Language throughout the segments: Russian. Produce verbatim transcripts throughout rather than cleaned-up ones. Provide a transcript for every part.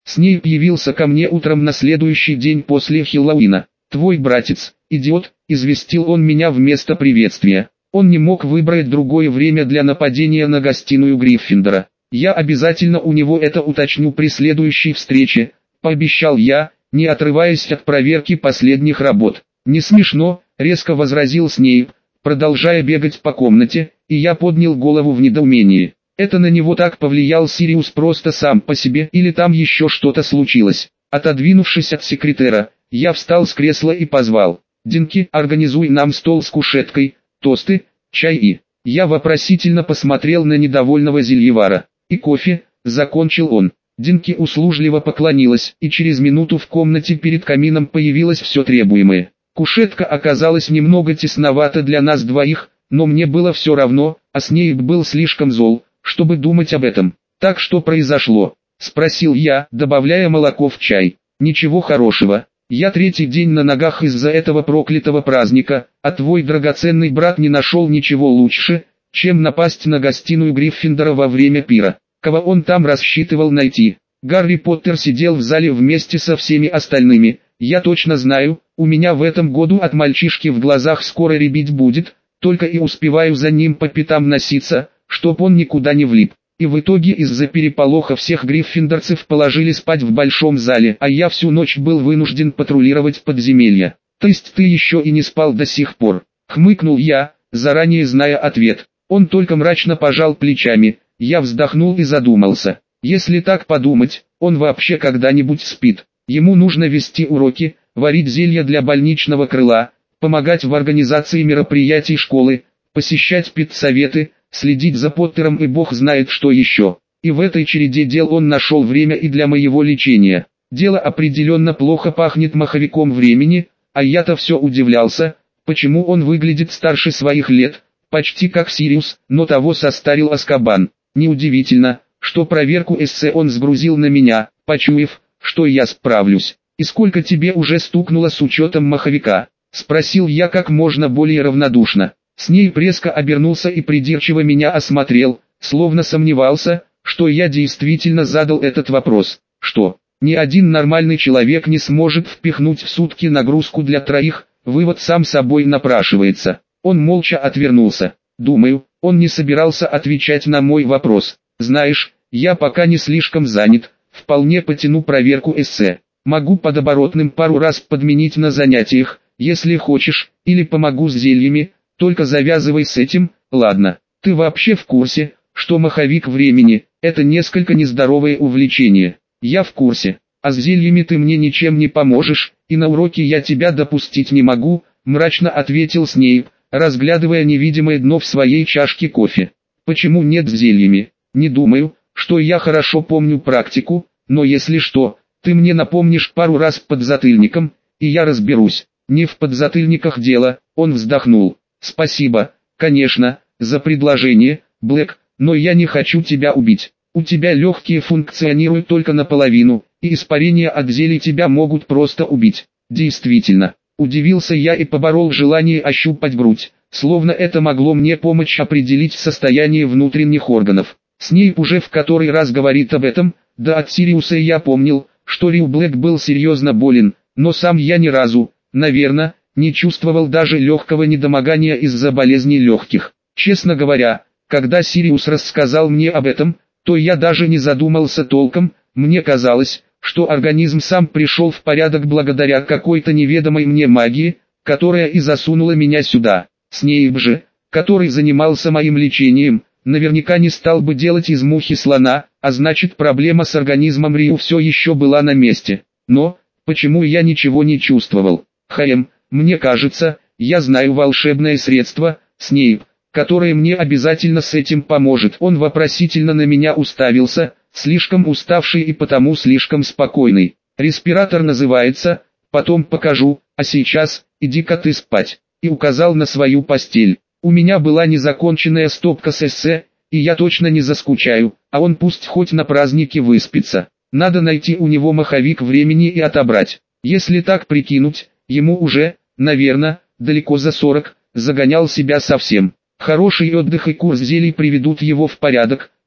Снейп явился ко мне утром на следующий день после Хэллоуина. «Твой братец, идиот», — известил он меня вместо приветствия. Он не мог выбрать другое время для нападения на гостиную Гриффиндора. «Я обязательно у него это уточню при следующей встрече», — пообещал я, не отрываясь от проверки последних работ. «Не смешно», — резко возразил Снейп, продолжая бегать по комнате, и я поднял голову в недоумении. Это на него так повлиял Сириус просто сам по себе или там еще что-то случилось? Отодвинувшись от секретера, я встал с кресла и позвал: «Динки, организуй нам стол с кушеткой, тосты, чай и...» Я вопросительно посмотрел на недовольного зельевара. «И кофе», — закончил он. Динки услужливо поклонилась, и через минуту в комнате перед камином появилось все требуемое. Кушетка оказалась немного тесновата для нас двоих, но мне было все равно, а Снейп был слишком зол, чтобы думать об этом. «Так что произошло?» — спросил я, добавляя молоко в чай. «Ничего хорошего. Я третий день на ногах из-за этого проклятого праздника, а твой драгоценный брат не нашел ничего лучше, чем напасть на гостиную Гриффиндора во время пира. Кого он там рассчитывал найти? Гарри Поттер сидел в зале вместе со всеми остальными. Я точно знаю, у меня в этом году от мальчишки в глазах скоро рябить будет, только и успеваю за ним по пятам носиться, чтоб он никуда не влип». И в итоге из-за переполоха всех гриффиндорцев положили спать в большом зале, а я всю ночь был вынужден патрулировать подземелья. «То есть ты еще и не спал до сих пор?» — хмыкнул я, заранее зная ответ. Он только мрачно пожал плечами. Я вздохнул и задумался. Если так подумать, он вообще когда-нибудь спит? Ему нужно вести уроки, варить зелья для больничного крыла, помогать в организации мероприятий школы, посещать педсоветы, следить за Поттером и бог знает что еще. И в этой череде дел он нашел время и для моего лечения. Дело определенно плохо пахнет маховиком времени, а я-то все удивлялся, почему он выглядит старше своих лет, почти как Сириус, но того состарил Азкабан. Неудивительно, что проверку эссе он сгрузил на меня, почуяв, что я справлюсь. «И сколько тебе уже стукнуло с учетом маховика?» — спросил я как можно более равнодушно. Снейп резко обернулся и придирчиво меня осмотрел, словно сомневался, что я действительно задал этот вопрос. «Что, ни один нормальный человек не сможет впихнуть в сутки нагрузку для троих?» Вывод сам собой напрашивается. Он молча отвернулся. Думаю, он не собирался отвечать на мой вопрос. «Знаешь, я пока не слишком занят, вполне потяну проверку эссе. Могу под оборотным пару раз подменить на занятиях, если хочешь, или помогу с зельями. Только завязывай с этим, ладно? Ты вообще в курсе, что маховик времени – это несколько нездоровое увлечение?» «Я в курсе. А с зельями ты мне ничем не поможешь, и на уроки я тебя допустить не могу», – мрачно ответил Снейп, разглядывая невидимое дно в своей чашке кофе. «Почему нет с зельями? Не думаю, что я хорошо помню практику, но если что, ты мне напомнишь пару раз подзатыльником, и я разберусь». «Не в подзатыльниках дело», – он вздохнул. «Спасибо, конечно, за предложение, Блэк, но я не хочу тебя убить. У тебя легкие функционируют только наполовину, и испарения от зелий тебя могут просто убить». «Действительно», удивился я и поборол желание ощупать грудь, словно это могло мне помочь определить состояние внутренних органов. Снейп уже в который раз говорит об этом, да от Сириуса я помнил, что Рил Блэк был серьезно болен, но сам я ни разу, наверное, не чувствовал даже легкого недомогания из-за болезни легких. Честно говоря, когда Сириус рассказал мне об этом, то я даже не задумался толком, мне казалось, что организм сам пришел в порядок благодаря какой-то неведомой мне магии, которая и засунула меня сюда. Снейп же, который занимался моим лечением, наверняка не стал бы делать из мухи слона, а значит проблема с организмом Риу все еще была на месте. Но, почему я ничего не чувствовал? Хэм, мне кажется, я знаю волшебное средство, Снейп, которое мне обязательно с этим поможет. Он вопросительно на меня уставился, слишком уставший и потому слишком спокойный. «Респиратор называется, потом покажу, а сейчас, иди-ка ты спать», и указал на свою постель. У меня была незаконченная стопка с эссе, и я точно не заскучаю, а он пусть хоть на празднике выспится. Надо найти у него маховик времени и отобрать. Если так прикинуть, ему уже, наверное, далеко за сорок, загонял себя совсем. Хороший отдых и курс зелий приведут его в порядок,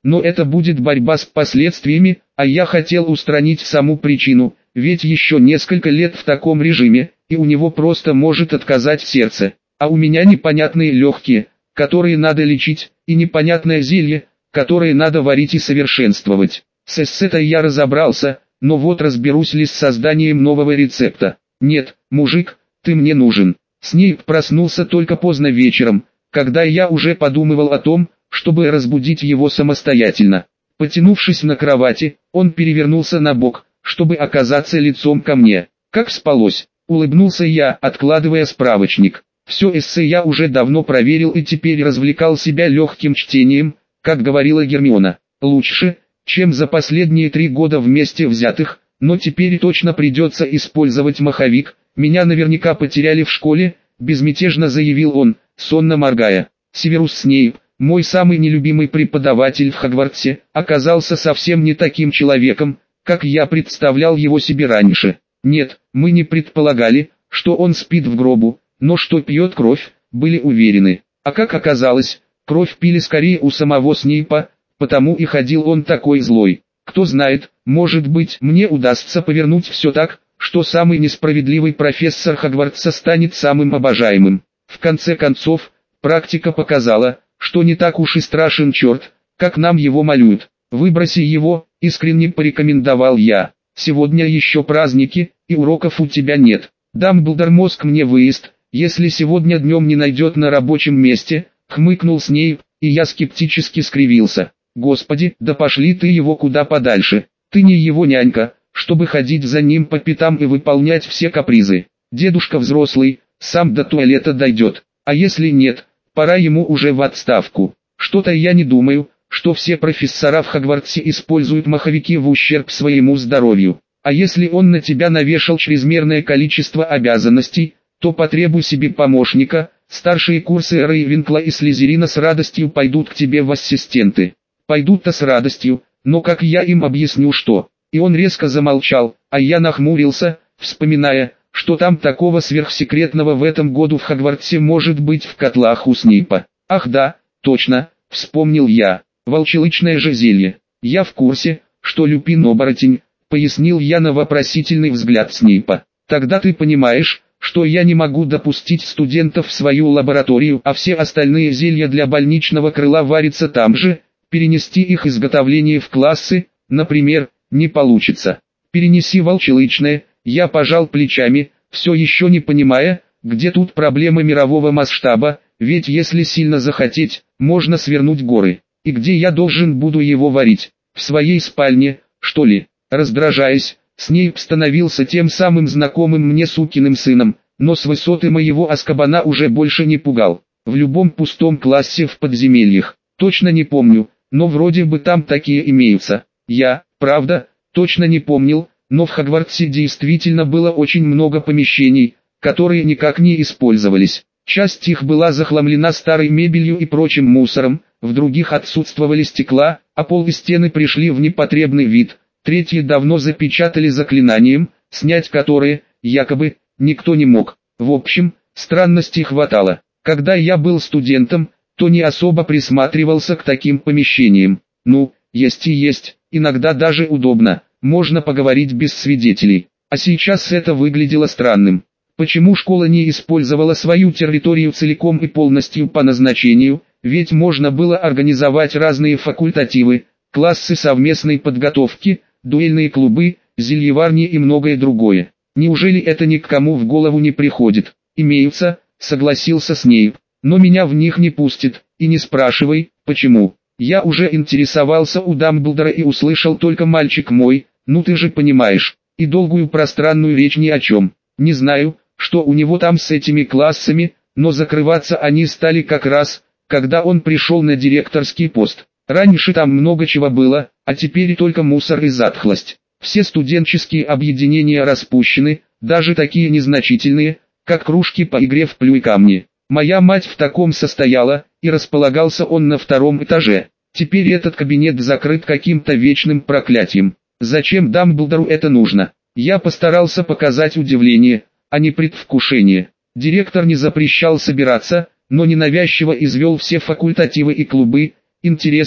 но это будет борьба с последствиями, а я хотел устранить саму причину, ведь еще несколько лет в таком режиме, и у него просто может отказать сердце, а у меня непонятные легкие, которые надо лечить, и непонятное зелье, которое надо варить и совершенствовать. С эссетой я разобрался, но вот разберусь ли с созданием нового рецепта. Нет, мужик, ты мне нужен. Снейп проснулся только поздно вечером, когда я уже подумывал о том, чтобы разбудить его самостоятельно. Потянувшись на кровати, он перевернулся на бок, чтобы оказаться лицом ко мне. Как спалось? Улыбнулся я, откладывая справочник. Все эссе я уже давно проверил и теперь развлекал себя легким чтением, как говорила Гермиона. Лучше, чем за последние три года вместе взятых, но теперь точно придется использовать маховик. Меня наверняка потеряли в школе, безмятежно заявил он, сонно моргая. Северус Снейп, мой самый нелюбимый преподаватель в Хогвартсе, оказался совсем не таким человеком, как я представлял его себе раньше. Нет, мы не предполагали, что он спит в гробу, но что пьет кровь, были уверены. А как оказалось, кровь пили скорее у самого Снейпа, потому и ходил он такой злой. Кто знает, может быть, мне удастся повернуть все так, что самый несправедливый профессор Хогвартса станет самым обожаемым. В конце концов, практика показала, что не так уж и страшен черт, как нам его малюют. Выброси его, искренне порекомендовал я. Сегодня еще праздники, и уроков у тебя нет. Дамблдор мозг мне выезд, если сегодня днем не найдет на рабочем месте, хмыкнул Снейп, и я скептически скривился. Господи, да пошли ты его куда подальше. Ты не его нянька, чтобы ходить за ним по пятам и выполнять все капризы. Дедушка взрослый, сам до туалета дойдет. А если нет, пора ему уже в отставку. Что-то я не думаю, что все профессора в Хогвартсе используют маховики в ущерб своему здоровью. А если он на тебя навешал чрезмерное количество обязанностей, то потребуй себе помощника. Старшие курсы Рейвенкла и Слизерина с радостью пойдут к тебе в ассистенты. Пойдут-то с радостью, но как я им объясню что? И он резко замолчал, а я нахмурился, вспоминая, что там такого сверхсекретного в этом году в Хогвартсе может быть в котлах у Снейпа. Ах да, точно, вспомнил я. Волчелычное же зелье. Я в курсе, что Люпин-оборотень, пояснил я на вопросительный взгляд Снейпа. Тогда ты понимаешь, что я не могу допустить студентов в свою лабораторию, а все остальные зелья для больничного крыла варятся там же, перенести их изготовление в классы, например, не получится. Перенеси волчелычное, я пожал плечами, все еще не понимая, где тут проблема мирового масштаба, ведь если сильно захотеть, можно свернуть горы. И где я должен буду его варить? В своей спальне, что ли? Раздражаясь, Снейп становился тем самым знакомым мне сукиным сыном, но с высоты моего Азкабана уже больше не пугал. В любом пустом классе в подземельях, точно не помню, но вроде бы там такие имеются. Я, правда, точно не помнил, но в Хогвартсе действительно было очень много помещений, которые никак не использовались. Часть их была захламлена старой мебелью и прочим мусором, в других отсутствовали стекла, а пол и стены пришли в непотребный вид, третьи давно запечатали заклинанием, снять которые, якобы, никто не мог. В общем, странностей хватало. Когда я был студентом, то не особо присматривался к таким помещениям. Ну, есть и есть, иногда даже удобно, можно поговорить без свидетелей. А сейчас это выглядело странным. Почему школа не использовала свою территорию целиком и полностью по назначению, ведь можно было организовать разные факультативы, классы совместной подготовки, дуэльные клубы, зельеварни и многое другое. Неужели это ни к кому в голову не приходит? Имеются, согласился Снейп, но меня в них не пустят, и не спрашивай, почему. Я уже интересовался у Дамблдора и услышал только «мальчик мой», ну ты же понимаешь, и долгую пространную речь ни о чем. Не знаю, что у него там с этими классами, но закрываться они стали как раз, когда он пришел на директорский пост. Раньше там много чего было, а теперь только мусор и затхлость. Все студенческие объединения распущены, даже такие незначительные, как кружки по игре в плюй камни. Моя мать в таком состояла, и располагался он на втором этаже. Теперь этот кабинет закрыт каким-то вечным проклятием. Зачем Дамблдору это нужно? Я постарался показать удивление, а не предвкушение. Директор не запрещал собираться, но ненавязчиво извел все факультативы и клубы. Интересно,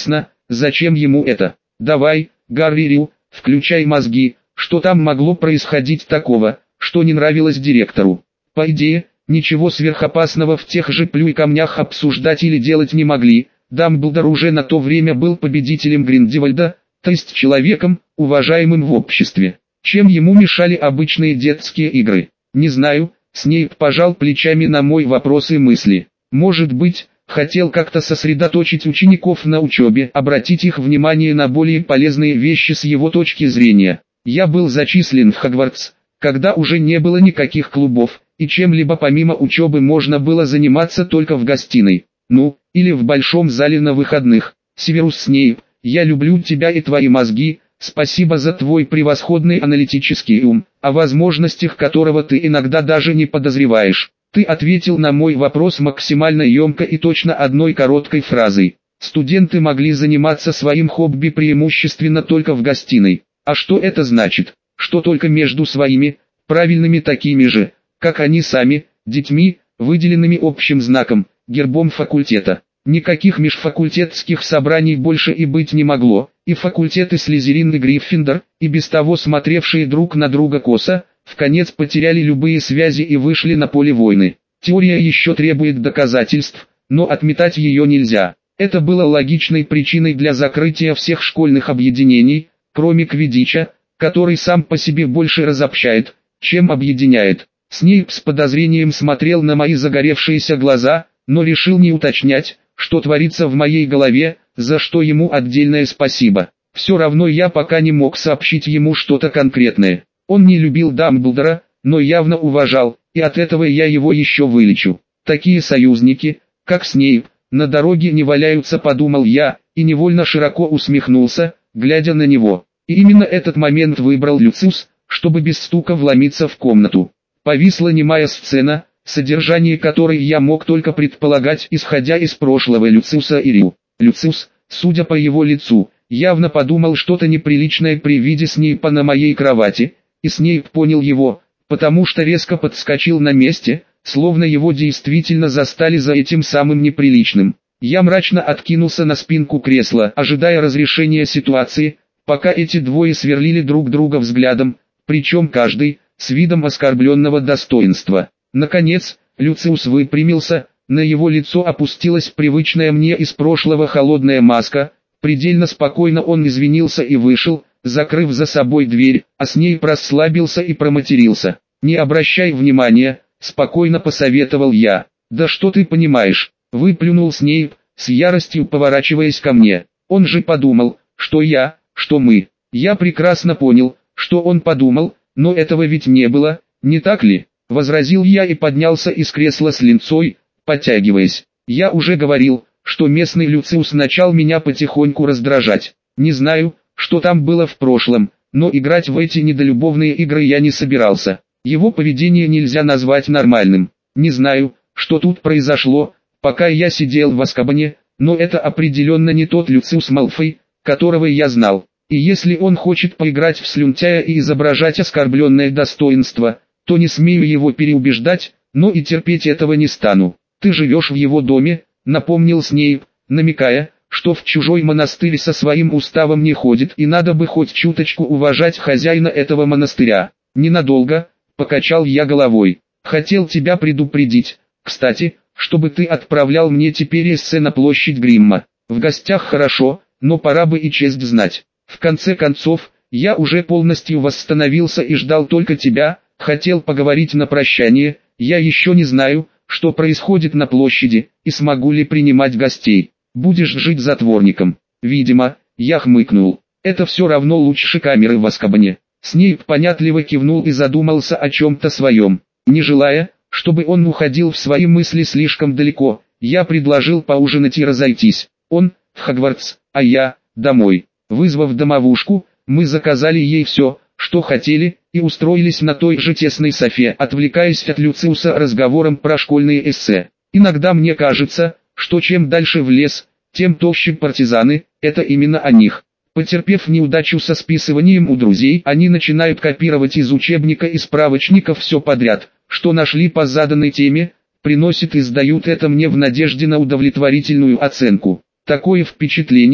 зачем ему это? Давай, Гарри Рил, включай мозги, что там могло происходить такого, что не нравилось директору. По идее, ничего сверхопасного в тех же плюй камнях обсуждать или делать не могли. Дамблдор уже на то время был победителем Гриндевальда, то есть человеком, уважаемым в обществе. Чем ему мешали обычные детские игры? Не знаю, Снейп пожал плечами на мой вопрос и мысли. Может быть, хотел как-то сосредоточить учеников на учебе, обратить их внимание на более полезные вещи с его точки зрения. Я был зачислен в Хогвартс, когда уже не было никаких клубов, и чем-либо помимо учебы можно было заниматься только в гостиной, ну, или в большом зале на выходных. Северус Снейп, я люблю тебя и твои мозги, спасибо за твой превосходный аналитический ум, о возможностях которого ты иногда даже не подозреваешь. Ты ответил на мой вопрос максимально емко и точно одной короткой фразой. Студенты могли заниматься своим хобби преимущественно только в гостиной. А что это значит? Что только между своими, правильными такими же, как они сами, детьми, выделенными общим знаком, гербом факультета. Никаких межфакультетских собраний больше и быть не могло, и факультеты Слизерин и Гриффиндор, и без того смотревшие друг на друга косо, вконец потеряли любые связи и вышли на поле войны. Теория еще требует доказательств, но отметать ее нельзя. Это было логичной причиной для закрытия всех школьных объединений, кроме Квиддича, который сам по себе больше разобщает, чем объединяет. Снейп с подозрением смотрел на мои загоревшиеся глаза, но решил не уточнять, что творится в моей голове, за что ему отдельное спасибо. Все равно я пока не мог сообщить ему что-то конкретное. Он не любил Дамблдора, но явно уважал, и от этого я его еще вылечу. Такие союзники, как Снейп, на дороге не валяются, подумал я, и невольно широко усмехнулся, глядя на него. И именно этот момент выбрал Люциус, чтобы без стука вломиться в комнату. Повисла немая сцена, содержание которой я мог только предполагать, исходя из прошлого Люциуса и Рил. Люциус, судя по его лицу, явно подумал что-то неприличное при виде Снейпа на моей кровати, и Снейп понял его, потому что резко подскочил на месте, словно его действительно застали за этим самым неприличным. Я мрачно откинулся на спинку кресла, ожидая разрешения ситуации, пока эти двое сверлили друг друга взглядом, причем каждый, с видом оскорбленного достоинства. Наконец, Люциус выпрямился, на его лицо опустилась привычная мне из прошлого холодная маска, предельно спокойно он извинился и вышел, закрыв за собой дверь, а Снейп расслабился и проматерился. «Не обращай внимания», — спокойно посоветовал я. «Да что ты понимаешь?» — выплюнул Снейп, с яростью поворачиваясь ко мне. Он же подумал, что я, что мы. Я прекрасно понял, что он подумал, но этого ведь не было, не так ли? Возразил я и поднялся из кресла с линцой, подтягиваясь. Я уже говорил, что местный Люциус начал меня потихоньку раздражать. Не знаю, что там было в прошлом, но играть в эти недолюбовные игры я не собирался. Его поведение нельзя назвать нормальным. Не знаю, что тут произошло, пока я сидел в Азкабане, но это определенно не тот Люциус Малфой, которого я знал. И если он хочет поиграть в слюнтяя и изображать оскорбленное достоинство, то не смею его переубеждать, но и терпеть этого не стану. Ты живешь в его доме, напомнил Снейп, намекая, что в чужой монастырь со своим уставом не ходит и надо бы хоть чуточку уважать хозяина этого монастыря. Ненадолго, покачал я головой. Хотел тебя предупредить, кстати, чтобы ты отправлял мне теперь эссе на площадь Гримма. В гостях хорошо, но пора бы и честь знать. В конце концов, я уже полностью восстановился и ждал только тебя. Хотел поговорить на прощание, я еще не знаю, что происходит на площади, и смогу ли принимать гостей. Будешь жить затворником. Видимо, я хмыкнул. Это все равно лучше камеры в Азкабане. Снейп понятливо кивнул и задумался о чем-то своем. Не желая, чтобы он уходил в свои мысли слишком далеко, я предложил поужинать и разойтись. Он, в Хогвартс, а я, домой. Вызвав домовушку, мы заказали ей все, что хотели, и устроились на той же тесной софе, отвлекаясь от Люциуса разговором про школьные эссе. Иногда мне кажется, что чем дальше в лес, тем толще партизаны, это именно о них. Потерпев неудачу со списыванием у друзей, они начинают копировать из учебника и справочников все подряд, что нашли по заданной теме, приносят и сдают это мне в надежде на удовлетворительную оценку. Такое впечатление,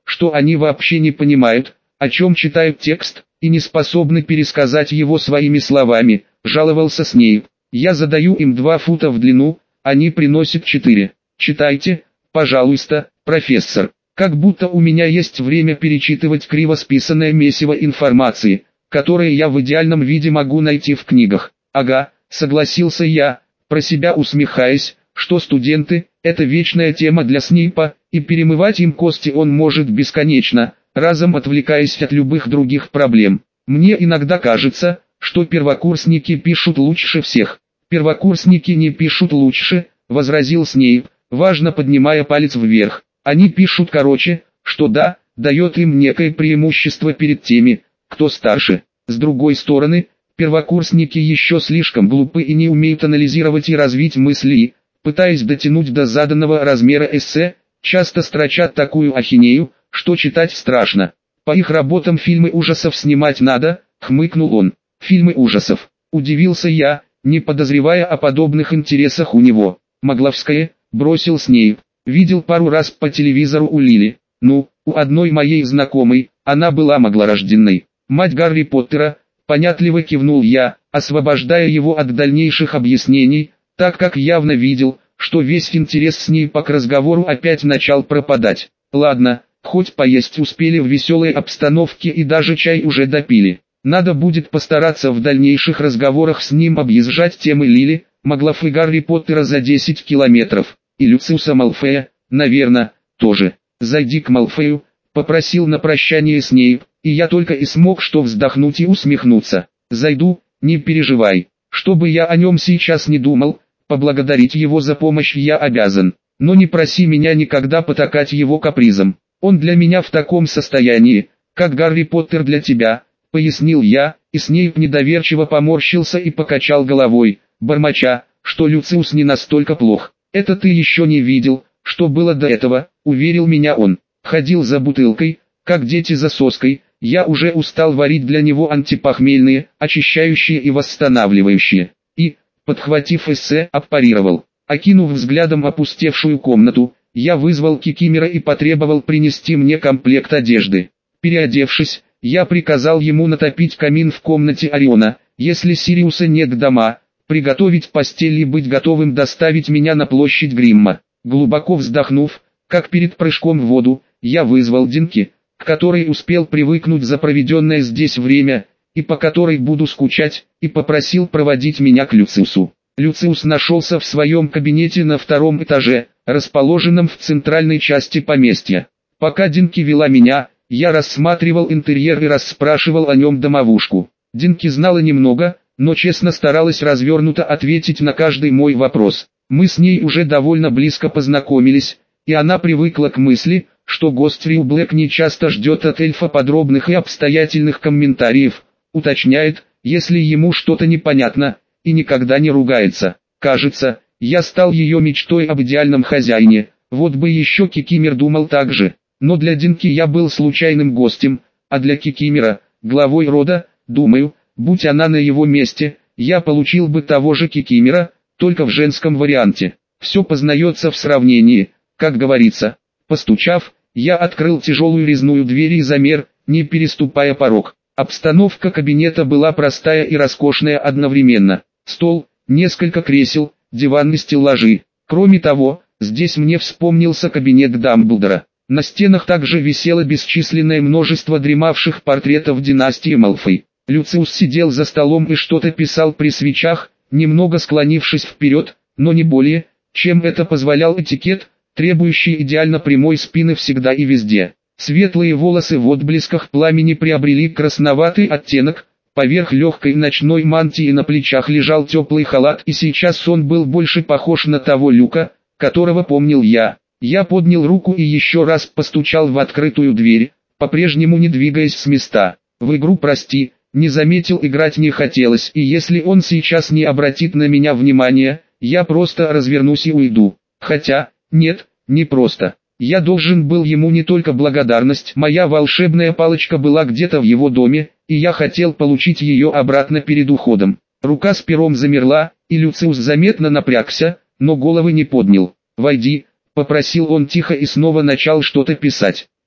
что они вообще не понимают, о чем читают текст, и не способны пересказать его своими словами, жаловался Снейп. Я задаю им два фута в длину, они приносят четыре. Читайте, пожалуйста, профессор. Как будто у меня есть время перечитывать криво списанное месиво информации, которое я в идеальном виде могу найти в книгах. Ага, согласился я, про себя усмехаясь, что студенты – это вечная тема для Снейпа, и перемывать им кости он может бесконечно, разом отвлекаясь от любых других проблем. Мне иногда кажется, что первокурсники пишут лучше всех. Первокурсники не пишут лучше, возразил Снейп, важно поднимая палец вверх. Они пишут короче, что да, дает им некое преимущество перед теми, кто старше. С другой стороны, первокурсники еще слишком глупы и не умеют анализировать и развить мысли, пытаясь дотянуть до заданного размера эссе, часто строчат такую ахинею, что читать страшно. По их работам фильмы ужасов снимать надо, хмыкнул он. Фильмы ужасов. Удивился я, не подозревая о подобных интересах у него. Магловская, бросил Снейп. Видел пару раз по телевизору у Лили. Ну, у одной моей знакомой, она была маглорожденной. Мать Гарри Поттера, понятливо кивнул я, освобождая его от дальнейших объяснений, так как явно видел, что весь интерес Снейпа к разговору опять начал пропадать. Ладно, хоть поесть успели в веселой обстановке и даже чай уже допили. Надо будет постараться в дальнейших разговорах с ним объезжать темы Лили, Маглов и Гарри Поттера за десять километров. И Люциуса Малфоя, наверное, тоже. «Зайди к Малфою», — попросил на прощание Снейп, и я только и смог что вздохнуть и усмехнуться. «Зайду, не переживай. Что бы я о нем сейчас не думал, поблагодарить его за помощь я обязан. Но не проси меня никогда потакать его капризом. Он для меня в таком состоянии, как Гарри Поттер для тебя», — пояснил я, и Снейп недоверчиво поморщился и покачал головой, бормоча, что Люциус не настолько плох. «Это ты еще не видел, что было до этого», — уверил меня он. Ходил за бутылкой, как дети за соской, я уже устал варить для него антипохмельные, очищающие и восстанавливающие. И, подхватив эссе, аппарировал. Окинув взглядом опустевшую комнату, я вызвал Кикимера и потребовал принести мне комплект одежды. Переодевшись, я приказал ему натопить камин в комнате Ориона, если Сириуса нет дома, приготовить постель и быть готовым доставить меня на площадь Гримма. Глубоко вздохнув, как перед прыжком в воду, я вызвал Динки, к которой успел привыкнуть за проведенное здесь время, и по которой буду скучать, и попросил проводить меня к Люциусу. Люциус нашелся в своем кабинете на втором этаже, расположенном в центральной части поместья. Пока Динки вела меня, я рассматривал интерьер и расспрашивал о нем домовушку. Динки знала немного, но честно старалась развернуто ответить на каждый мой вопрос. Мы с ней уже довольно близко познакомились, и она привыкла к мысли, что гость Рью Блэк не часто ждет от эльфа подробных и обстоятельных комментариев, уточняет, если ему что-то непонятно, и никогда не ругается. Кажется, я стал ее мечтой об идеальном хозяине, вот бы еще Кикимер думал так же. Но для Динки я был случайным гостем, а для Кикимера, главой рода, думаю, будь она на его месте, я получил бы того же Кикимера, только в женском варианте. Все познается в сравнении, как говорится. Постучав, я открыл тяжелую резную дверь и замер, не переступая порог. Обстановка кабинета была простая и роскошная одновременно. Стол, несколько кресел, диван и стеллажи. Кроме того, здесь мне вспомнился кабинет Дамблдора. На стенах также висело бесчисленное множество дремавших портретов династии Малфой. Люциус сидел за столом и что-то писал при свечах, немного склонившись вперед, но не более, чем это позволял этикет, требующий идеально прямой спины всегда и везде. Светлые волосы в отблесках пламени приобрели красноватый оттенок, поверх легкой ночной мантии на плечах лежал теплый халат, и сейчас он был больше похож на того Люка, которого помнил я. Я поднял руку и еще раз постучал в открытую дверь, по-прежнему не двигаясь с места. В игру «Прости», не заметил, играть не хотелось, и если он сейчас не обратит на меня внимания, я просто развернусь и уйду. Хотя, нет, не просто. Я должен был ему не только благодарность, моя волшебная палочка была где-то в его доме, и я хотел получить ее обратно перед уходом. Рука с пером замерла, и Люциус заметно напрягся, но головы не поднял. «Войди», — попросил он тихо и снова начал что-то писать.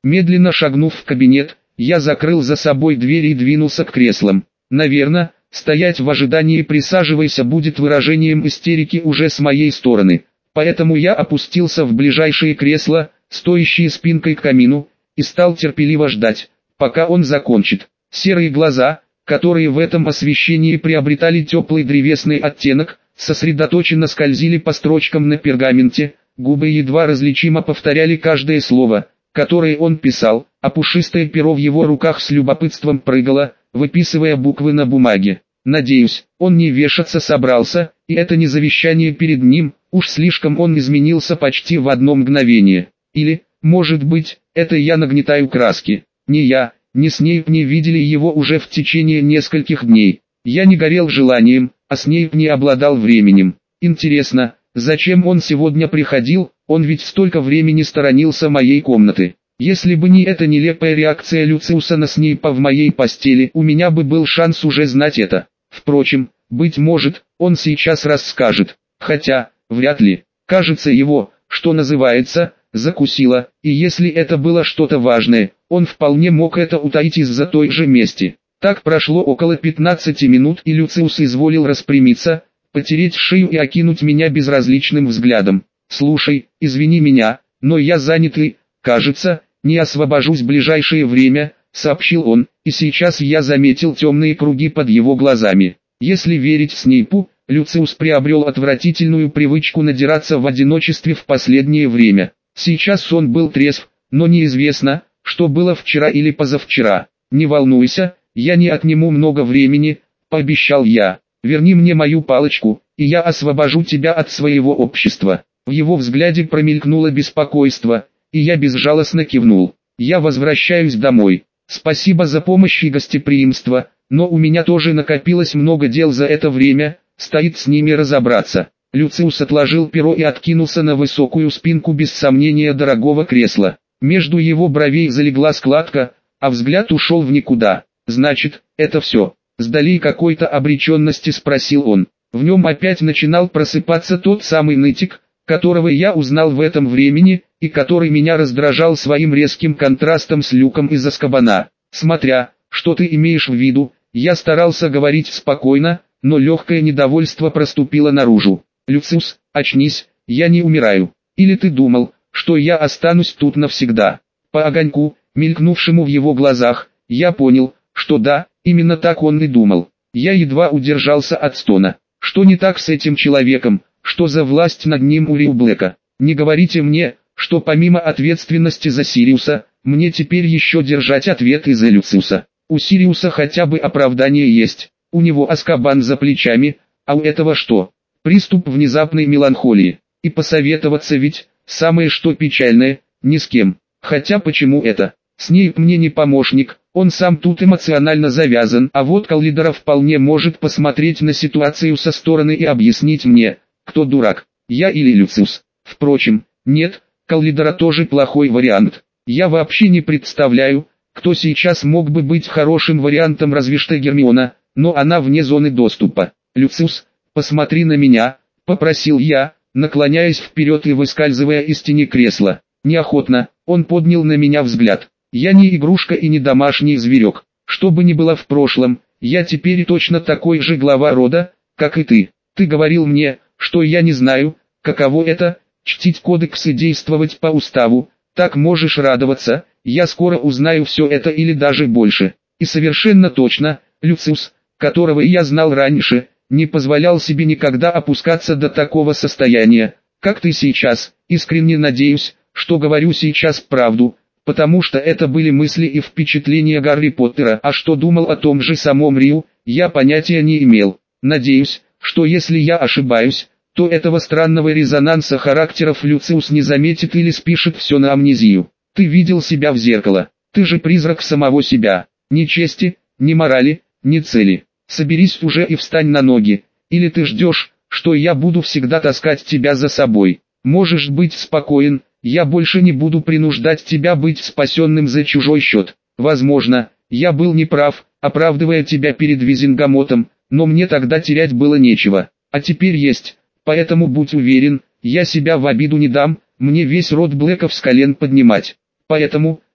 Медленно шагнув в кабинет, я закрыл за собой дверь и двинулся к креслам. Наверное, стоять в ожидании «присаживайся» будет выражением истерики уже с моей стороны. Поэтому я опустился в ближайшее кресло, стоящее спинкой к камину, и стал терпеливо ждать, пока он закончит. Серые глаза, которые в этом освещении приобретали теплый древесный оттенок, сосредоточенно скользили по строчкам на пергаменте, губы едва различимо повторяли каждое слово, которое он писал, а пушистое перо в его руках с любопытством прыгало, выписывая буквы на бумаге. Надеюсь, он не вешаться собрался, и это не завещание перед ним, уж слишком он изменился почти в одно мгновение. Или, может быть, это я нагнетаю краски. Ни я, ни Снейп не видели его уже в течение нескольких дней. Я не горел желанием, а Снейп не обладал временем. Интересно, зачем он сегодня приходил, он ведь столько времени сторонился моей комнаты. Если бы не эта нелепая реакция Люциуса на Снейпа в моей постели, у меня бы был шанс уже знать это. Впрочем, быть может, он сейчас расскажет, хотя, вряд ли. Кажется, его, что называется, закусило, и если это было что-то важное, он вполне мог это утаить из-за той же мести. Так прошло около пятнадцати минут, и Люциус изволил распрямиться, потереть шею и окинуть меня безразличным взглядом. «Слушай, извини меня, но я занят и, кажется, не освобожусь в ближайшее время», — сообщил он, и сейчас я заметил темные круги под его глазами. Если верить Снейпу, Люциус приобрел отвратительную привычку надираться в одиночестве в последнее время. Сейчас он был трезв, но неизвестно, что было вчера или позавчера. «Не волнуйся, я не отниму много времени», — пообещал я. «Верни мне мою палочку, и я освобожу тебя от своего общества». В его взгляде промелькнуло беспокойство, и я безжалостно кивнул. «Я возвращаюсь домой. Спасибо за помощь и гостеприимство, но у меня тоже накопилось много дел за это время, стоит с ними разобраться». Люциус отложил перо и откинулся на высокую спинку без сомнения дорогого кресла. Между его бровей залегла складка, а взгляд ушел в никуда. «Значит, это все?» С долей какой-то обреченности спросил он. В нем опять начинал просыпаться тот самый нытик, которого я узнал в этом времени, и который меня раздражал своим резким контрастом с Люком из Азкабана. «Смотря, что ты имеешь в виду», я старался говорить спокойно, но легкое недовольство проступило наружу. «Люциус, очнись, я не умираю. Или ты думал, что я останусь тут навсегда?» По огоньку, мелькнувшему в его глазах, я понял, что да, именно так он и думал. Я едва удержался от стона. Что не так с этим человеком, что за власть над ним у Риу Блэка? Не говорите мне, что помимо ответственности за Сириуса, мне теперь еще держать ответ и за Люциуса. У Сириуса хотя бы оправдание есть, у него Азкабан за плечами, а у этого что? Приступ внезапной меланхолии. И посоветоваться ведь, самое что печальное, ни с кем. Хотя почему это? Снейп мне не помощник, он сам тут эмоционально завязан, а вот Коллидора вполне может посмотреть на ситуацию со стороны и объяснить мне, кто дурак, я или Люциус. Впрочем, нет, Коллидора тоже плохой вариант. Я вообще не представляю, кто сейчас мог бы быть хорошим вариантом, разве что Гермиона, но она вне зоны доступа. «Люциус, посмотри на меня», — попросил я, наклоняясь вперед и выскальзывая из тени кресла. Неохотно, он поднял на меня взгляд. «Я не игрушка и не домашний зверек. Что бы ни было в прошлом, я теперь точно такой же глава рода, как и ты. Ты говорил мне, что я не знаю, каково это, чтить кодекс и действовать по уставу. Так можешь радоваться, я скоро узнаю все это или даже больше». И совершенно точно, Люциус, которого я знал раньше, не позволял себе никогда опускаться до такого состояния, как ты сейчас. Искренне надеюсь, что говорю сейчас правду, потому что это были мысли и впечатления Гарри Поттера, а что думал о том же самом Риу, я понятия не имел. Надеюсь, что если я ошибаюсь, то этого странного резонанса характеров Люциус не заметит или спишет все на амнезию. Ты видел себя в зеркало, ты же призрак самого себя, ни чести, ни морали, ни цели. Соберись уже и встань на ноги, или ты ждешь, что я буду всегда таскать тебя за собой. Можешь быть спокоен, я больше не буду принуждать тебя быть спасенным за чужой счет. Возможно, я был неправ, оправдывая тебя перед Визингамотом, но мне тогда терять было нечего, а теперь есть, поэтому будь уверен, я себя в обиду не дам, мне весь род Блэков с колен поднимать. Поэтому,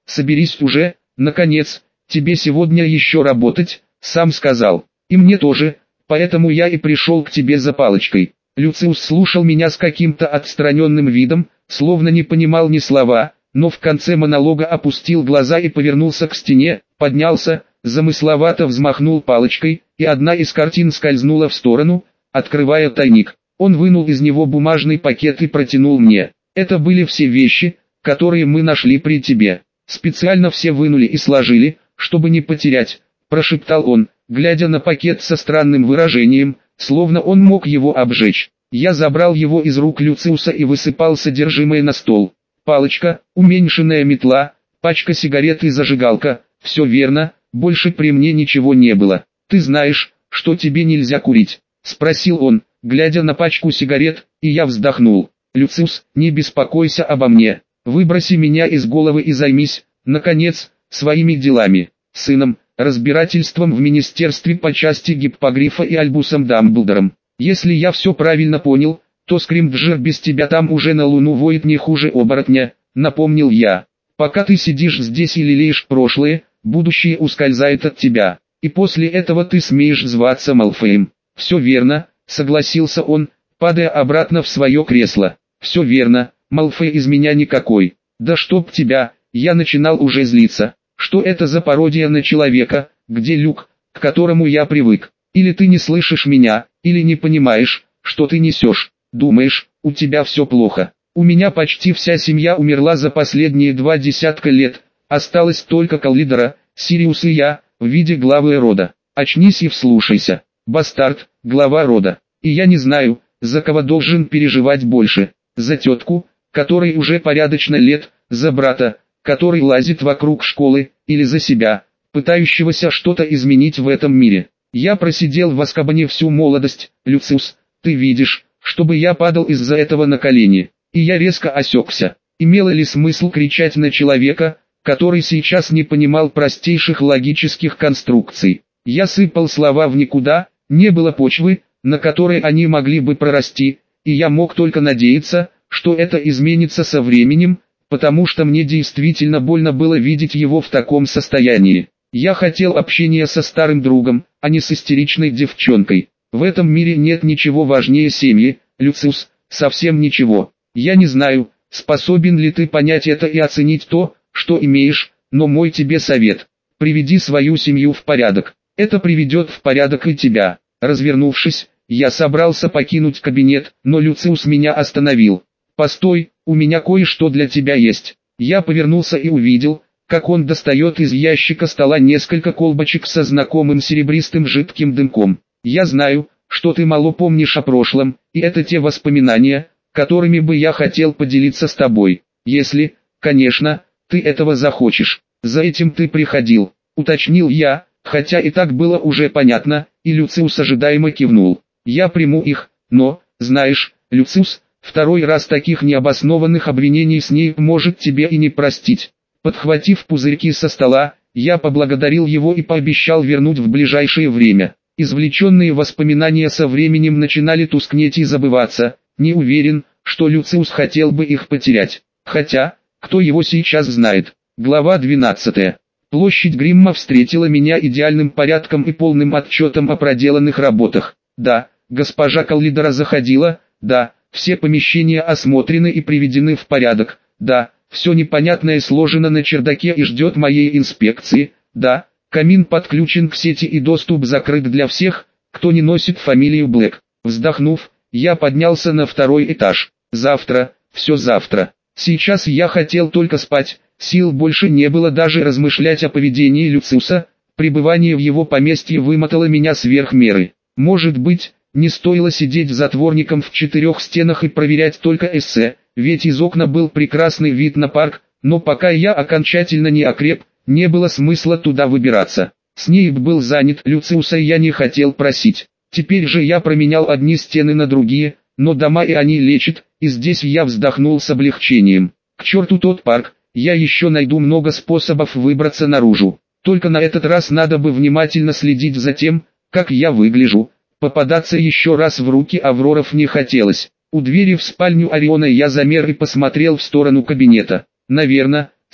соберись уже, наконец, тебе сегодня еще работать, сам сказал. И мне тоже, поэтому я и пришел к тебе за палочкой. Люциус слушал меня с каким-то отстраненным видом, словно не понимал ни слова, но в конце монолога опустил глаза и повернулся к стене, поднялся, замысловато взмахнул палочкой, и одна из картин скользнула в сторону, открывая тайник. Он вынул из него бумажный пакет и протянул мне. Это были все вещи, которые мы нашли при тебе. Специально все вынули и сложили, чтобы не потерять, прошептал он, глядя на пакет со странным выражением, словно он мог его обжечь. Я забрал его из рук Люциуса и высыпал содержимое на стол. Палочка, уменьшенная метла, пачка сигарет и зажигалка, все верно, больше при мне ничего не было. Ты знаешь, что тебе нельзя курить? Спросил он, глядя на пачку сигарет, и я вздохнул. Люциус, не беспокойся обо мне, выброси меня из головы и займись, наконец, своими делами, сыном, разбирательством в министерстве по части гиппогрифа и Альбусом Дамблдором. Если я все правильно понял, то Скримджер без тебя там уже на луну воет не хуже оборотня, напомнил я. Пока ты сидишь здесь и лелеешь прошлое, будущее ускользает от тебя, и после этого ты смеешь зваться Малфоем. Все верно, согласился он, падая обратно в свое кресло. Все верно, Малфой из меня никакой. Да чтоб тебя, я начинал уже злиться. Что это за пародия на человека, где Люк, к которому я привык? Или ты не слышишь меня, или не понимаешь, что ты несешь. Думаешь, у тебя все плохо. У меня почти вся семья умерла за последние два десятка лет. Осталось только Каллидора, Сириус и я, в виде главы рода. Очнись и вслушайся. Бастард, глава рода. И я не знаю, за кого должен переживать больше. За тетку, которой уже порядочно лет, за брата, который лазит вокруг школы, или за себя, пытающегося что-то изменить в этом мире. Я просидел в Азкабане всю молодость, Люциус, ты видишь, чтобы я падал из-за этого на колени. И я резко осекся. Имело ли смысл кричать на человека, который сейчас не понимал простейших логических конструкций? Я сыпал слова в никуда, не было почвы, на которой они могли бы прорасти, и я мог только надеяться, что это изменится со временем, потому что мне действительно больно было видеть его в таком состоянии. Я хотел общения со старым другом, а не с истеричной девчонкой. В этом мире нет ничего важнее семьи, Люциус, совсем ничего. Я не знаю, способен ли ты понять это и оценить то, что имеешь, но мой тебе совет. Приведи свою семью в порядок. Это приведет в порядок и тебя. Развернувшись, я собрался покинуть кабинет, но Люциус меня остановил. «Постой, у меня кое-что для тебя есть». Я повернулся и увидел, как он достает из ящика стола несколько колбочек со знакомым серебристым жидким дымком. «Я знаю, что ты мало помнишь о прошлом, и это те воспоминания, которыми бы я хотел поделиться с тобой. Если, конечно, ты этого захочешь. За этим ты приходил», — уточнил я, хотя и так было уже понятно, и Люциус ожидаемо кивнул. «Я приму их, но, знаешь, Люциус, второй раз таких необоснованных обвинений с ней может тебе и не простить». Подхватив пузырьки со стола, я поблагодарил его и пообещал вернуть в ближайшее время. Извлеченные воспоминания со временем начинали тускнеть и забываться. Не уверен, что Люциус хотел бы их потерять. Хотя, кто его сейчас знает. Глава двенадцатая. Площадь Гримма встретила меня идеальным порядком и полным отчетом о проделанных работах. Да, госпожа Каллидора заходила, да, все помещения осмотрены и приведены в порядок, да, все непонятное сложено на чердаке и ждет моей инспекции, да, камин подключен к сети и доступ закрыт для всех, кто не носит фамилию Блэк. Вздохнув, я поднялся на второй этаж. Завтра, все завтра. Сейчас я хотел только спать, сил больше не было даже размышлять о поведении Люциуса, пребывание в его поместье вымотало меня сверх меры. Может быть, не стоило сидеть затворником в четырех стенах и проверять только эссе, ведь из окна был прекрасный вид на парк, но пока я окончательно не окреп, не было смысла туда выбираться. Снейп был занят, Люциуса я не хотел просить. Теперь же я променял одни стены на другие, но дома и они лечат, и здесь я вздохнул с облегчением. К черту тот парк, я еще найду много способов выбраться наружу. Только на этот раз надо бы внимательно следить за тем, как я выгляжу. Попадаться еще раз в руки Авроров не хотелось. У двери в спальню Ориона я замер и посмотрел в сторону кабинета. Наверное,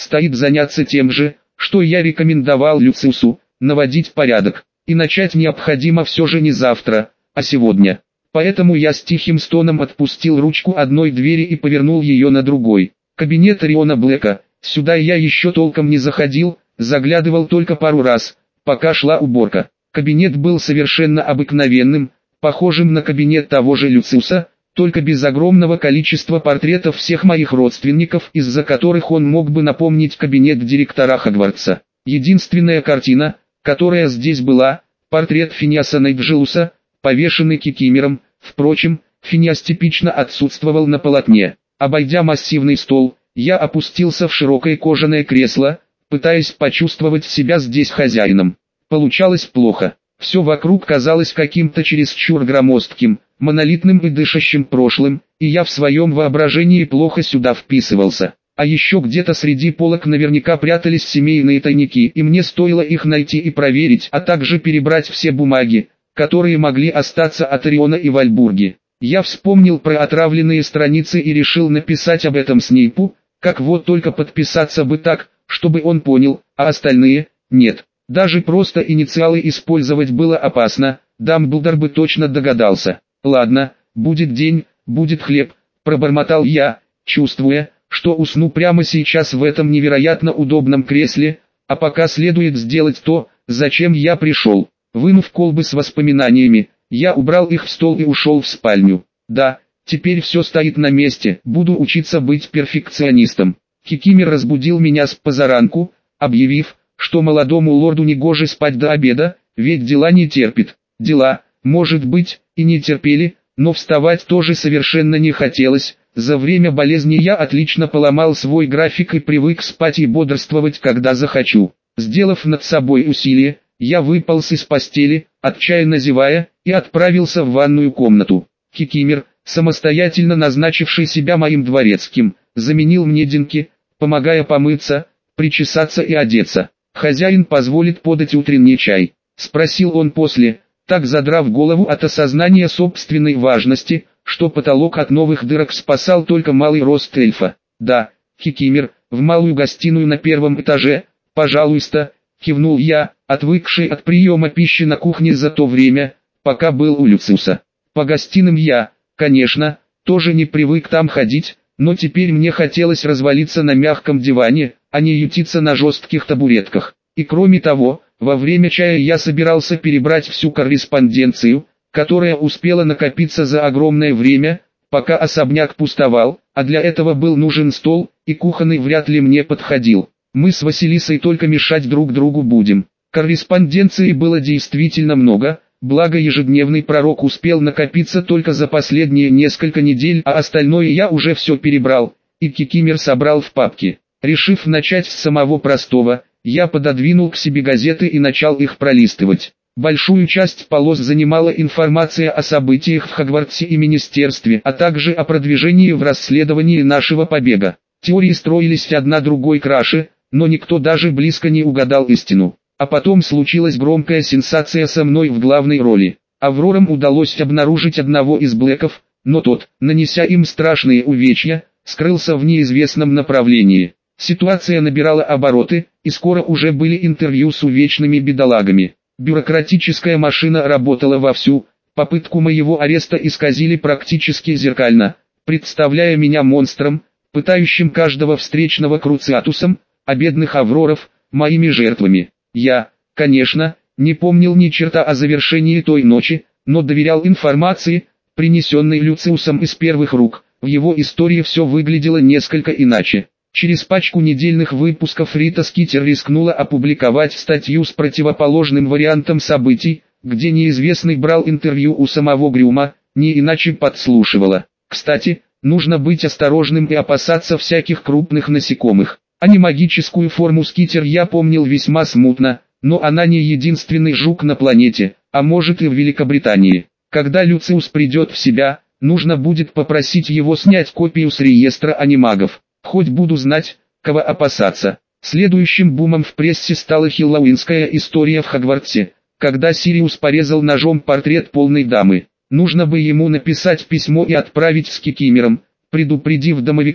стоит заняться тем же, что я рекомендовал Люциусу, наводить порядок. И начать необходимо все же не завтра, а сегодня. Поэтому я с тихим стоном отпустил ручку одной двери и повернул ее на другой. Кабинет Риона Блэка. Сюда я еще толком не заходил, заглядывал только пару раз, пока шла уборка. Кабинет был совершенно обыкновенным, похожим на кабинет того же Люциуса, только без огромного количества портретов всех моих родственников, из-за которых он мог бы напомнить кабинет директора Хогвартса. Единственная картина, которая здесь была, портрет Финиаса Найджелуса, повешенный Кикимером. Впрочем, Финиас типично отсутствовал на полотне. Обойдя массивный стол, я опустился в широкое кожаное кресло, пытаясь почувствовать себя здесь хозяином. Получалось плохо. Все вокруг казалось каким-то чересчур громоздким, монолитным и дышащим прошлым, и я в своем воображении плохо сюда вписывался. А еще где-то среди полок наверняка прятались семейные тайники, и мне стоило их найти и проверить, а также перебрать все бумаги, которые могли остаться от Риона и Вальбурги. Я вспомнил про отравленные страницы и решил написать об этом Снейпу, как вот только подписаться бы так, чтобы он понял, а остальные – нет. Даже просто инициалы использовать было опасно, Дамблдор бы точно догадался. Ладно, будет день, будет хлеб, пробормотал я, чувствуя, что усну прямо сейчас в этом невероятно удобном кресле, а пока следует сделать то, зачем я пришел. Вынув колбы с воспоминаниями, я убрал их в стол и ушел в спальню. Да, теперь все стоит на месте, буду учиться быть перфекционистом. Кикимер разбудил меня с позаранку, объявив, что молодому лорду негоже спать до обеда, ведь дела не терпит. Дела, может быть, и не терпели, но вставать тоже совершенно не хотелось. За время болезни я отлично поломал свой график и привык спать и бодрствовать, когда захочу. Сделав над собой усилие, я выполз из постели, отчаянно зевая, и отправился в ванную комнату. Кикимер, самостоятельно назначивший себя моим дворецким, заменил мне Динки, помогая помыться, причесаться и одеться. «Хозяин позволит подать утренний чай?» — спросил он после, так задрав голову от осознания собственной важности, что потолок от новых дырок спасал только малый рост эльфа. «Да, Кикимер, в малую гостиную на первом этаже, пожалуйста», — кивнул я, отвыкший от приема пищи на кухне за то время, пока был у Люциуса. По гостиным я, конечно, тоже не привык там ходить, но теперь мне хотелось развалиться на мягком диване, а не ютиться на жестких табуретках. И кроме того, во время чая я собирался перебрать всю корреспонденцию, которая успела накопиться за огромное время, пока особняк пустовал, а для этого был нужен стол, и кухонный вряд ли мне подходил. Мы с Василисой только мешать друг другу будем. Корреспонденции было действительно много, благо ежедневный пророк успел накопиться только за последние несколько недель, а остальное я уже все перебрал, и Кикимер собрал в папки. Решив начать с самого простого, я пододвинул к себе газеты и начал их пролистывать. Большую часть полос занимала информация о событиях в Хогвартсе и Министерстве, а также о продвижении в расследовании нашего побега. Теории строились одна другой краше, но никто даже близко не угадал истину. А потом случилась громкая сенсация со мной в главной роли. Аврорам удалось обнаружить одного из Блэков, но тот, нанеся им страшные увечья, скрылся в неизвестном направлении. Ситуация набирала обороты, и скоро уже были интервью с увечными бедолагами. Бюрократическая машина работала вовсю, попытку моего ареста исказили практически зеркально, представляя меня монстром, пытающим каждого встречного круциатусом, а бедных авроров – моими жертвами. Я, конечно, не помнил ни черта о завершении той ночи, но доверял информации, принесенной Люциусом из первых рук. В его истории все выглядело несколько иначе. Через пачку недельных выпусков Рита Скитер рискнула опубликовать статью с противоположным вариантом событий, где неизвестный брал интервью у самого Грюма, не иначе подслушивала. Кстати, нужно быть осторожным и опасаться всяких крупных насекомых. А не магическую форму Скитер я помнил весьма смутно, но она не единственный жук на планете, а может и в Великобритании. Когда Люциус придет в себя, нужно будет попросить его снять копию с реестра анимагов. Хоть буду знать, кого опасаться. Следующим бумом в прессе стала хэллоуинская история в Хогвартсе, когда Сириус порезал ножом портрет полной дамы. Нужно бы ему написать письмо и отправить с Кикимером, предупредив домовика,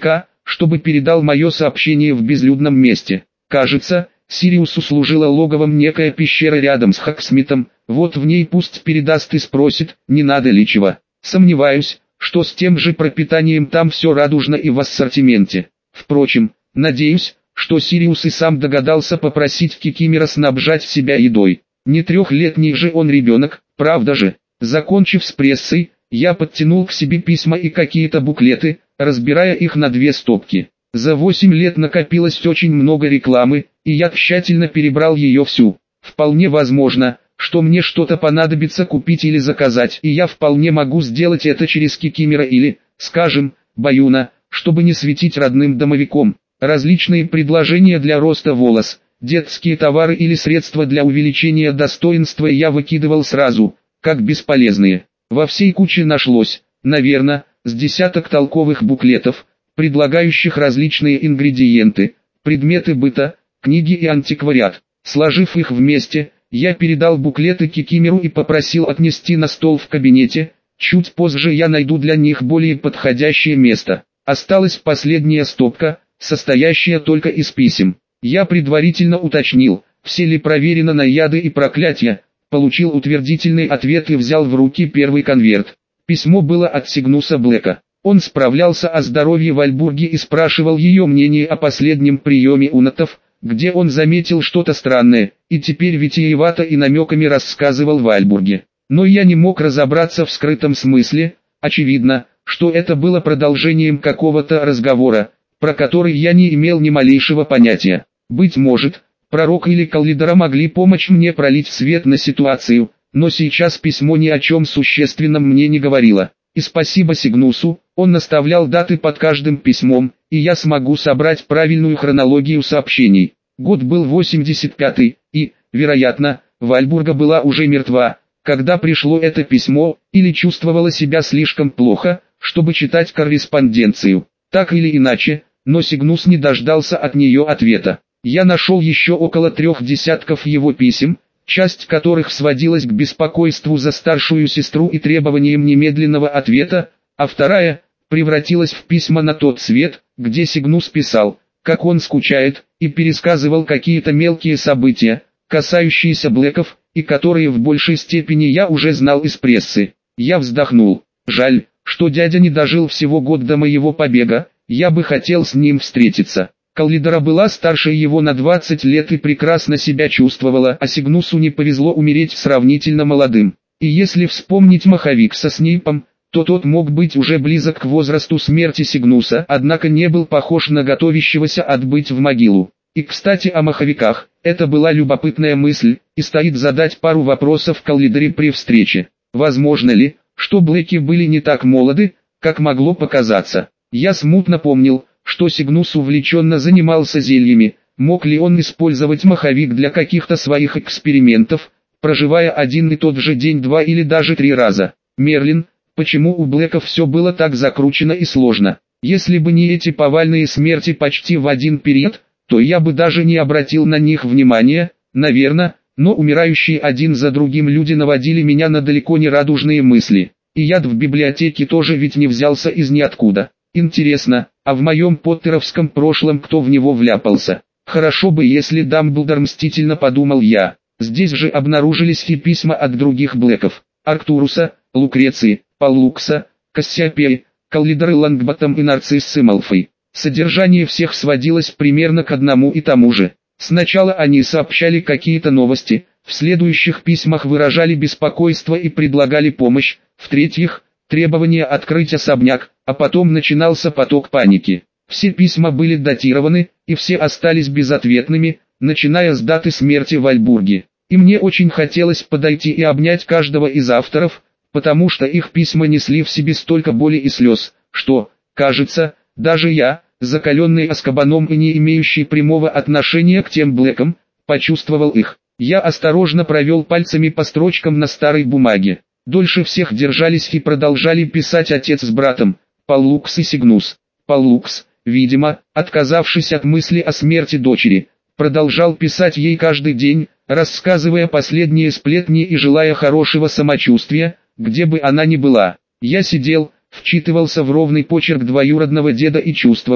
чтобы передал мое сообщение в безлюдном месте. Кажется, Сириусу служила логовом некая пещера рядом с Хоксмитом, вот в ней пусть передаст и спросит, не надо ли чего. Сомневаюсь, что с тем же пропитанием там все радужно и в ассортименте. Впрочем, надеюсь, что Сириус и сам догадался попросить Кикимора снабжать себя едой. Не трехлетний же он ребенок, правда же? Закончив с прессой, я подтянул к себе письма и какие-то буклеты, разбирая их на две стопки. За восемь лет накопилось очень много рекламы, и я тщательно перебрал ее всю. Вполне возможно, что мне что-то понадобится купить или заказать, и я вполне могу сделать это через Кикимора или, скажем, Баюна, чтобы не светить родным домовиком. Различные предложения для роста волос, детские товары или средства для увеличения достоинства я выкидывал сразу, как бесполезные. Во всей куче нашлось, наверное, с десяток толковых буклетов, предлагающих различные ингредиенты, предметы быта, книги и антиквариат. Сложив их вместе, я передал буклеты Кикимору и попросил отнести на стол в кабинете, чуть позже я найду для них более подходящее место. Осталась последняя стопка, состоящая только из писем. Я предварительно уточнил, все ли проверено на яды и проклятия, получил утвердительный ответ и взял в руки первый конверт. Письмо было от Сигнуса Блэка. Он справлялся о здоровье Вальбурги и спрашивал ее мнение о последнем приеме унатов, где он заметил что-то странное, и теперь витиевато и намеками рассказывал Вальбурге. Но я не мог разобраться в скрытом смысле, очевидно, что это было продолжением какого-то разговора, про который я не имел ни малейшего понятия. Быть может, пророк или Каллидора могли помочь мне пролить свет на ситуацию, но сейчас письмо ни о чем существенном мне не говорило. И спасибо Сигнусу, он наставлял даты под каждым письмом, и я смогу собрать правильную хронологию сообщений. Год был восемьдесят пятый, и, вероятно, Вальбурга была уже мертва, когда пришло это письмо, или чувствовала себя слишком плохо, чтобы читать корреспонденцию. Так или иначе, но Сигнус не дождался от нее ответа. Я нашел еще около трех десятков его писем, часть которых сводилась к беспокойству за старшую сестру и требованием немедленного ответа, а вторая превратилась в письма на тот свет, где Сигнус писал, как он скучает, и пересказывал какие-то мелкие события, касающиеся Блэков, и которые в большей степени я уже знал из прессы. Я вздохнул. Жаль, что дядя не дожил всего год до моего побега, я бы хотел с ним встретиться. Каллидора была старше его на двадцать лет и прекрасно себя чувствовала, а Сигнусу не повезло умереть сравнительно молодым. И если вспомнить маховик со Снейпом, то тот мог быть уже близок к возрасту смерти Сигнуса, однако не был похож на готовящегося отбыть в могилу. И кстати о маховиках, это была любопытная мысль, и стоит задать пару вопросов Каллидоре при встрече. Возможно ли, что Блэки были не так молоды, как могло показаться? Я смутно помнил, что Сигнус увлеченно занимался зельями, мог ли он использовать маховик для каких-то своих экспериментов, проживая один и тот же день два или даже три раза. Мерлин, почему у Блэков все было так закручено и сложно? Если бы не эти повальные смерти почти в один период, то я бы даже не обратил на них внимания, наверное, но умирающие один за другим люди наводили меня на далеко не радужные мысли. И яд в библиотеке тоже ведь не взялся из ниоткуда. Интересно, а в моем поттеровском прошлом кто в него вляпался? Хорошо бы, если Дамблдор мстительно, подумал я. Здесь же обнаружились и письма от других Блэков. Арктуруса, Лукреции, Паллукса, Кассиопеи, Каллидоры Лангботом и Нарциссы Малфой. Содержание всех сводилось примерно к одному и тому же. Сначала они сообщали какие-то новости, в следующих письмах выражали беспокойство и предлагали помощь, в-третьих, требование открыть особняк, а потом начинался поток паники. Все письма были датированы, и все остались безответными, начиная с даты смерти Вальбурги. И мне очень хотелось подойти и обнять каждого из авторов, потому что их письма несли в себе столько боли и слез, что, кажется, даже я, закаленный Азкабаном и не имеющий прямого отношения к тем Блэкам, почувствовал их. Я осторожно провел пальцами по строчкам на старой бумаге. Дольше всех держались и продолжали писать отец с братом, Паллукс и Сигнус. Паллукс, видимо, отказавшись от мысли о смерти дочери, продолжал писать ей каждый день, рассказывая последние сплетни и желая хорошего самочувствия, где бы она ни была. Я сидел, вчитывался в ровный почерк двоюродного деда и чувствовал,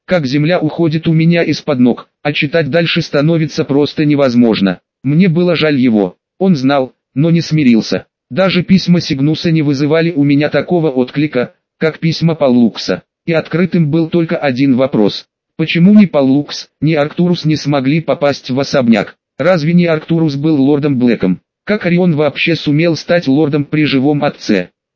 как земля уходит у меня из-под ног, а читать дальше становится просто невозможно. Мне было жаль его. Он знал, но не смирился. Даже письма Сигнуса не вызывали у меня такого отклика, как письма Паллукса. И открытым был только один вопрос. Почему ни Паллукс, ни Арктурус не смогли попасть в особняк? Разве не Арктурус был лордом Блэком? Как Орион вообще сумел стать лордом при живом отце?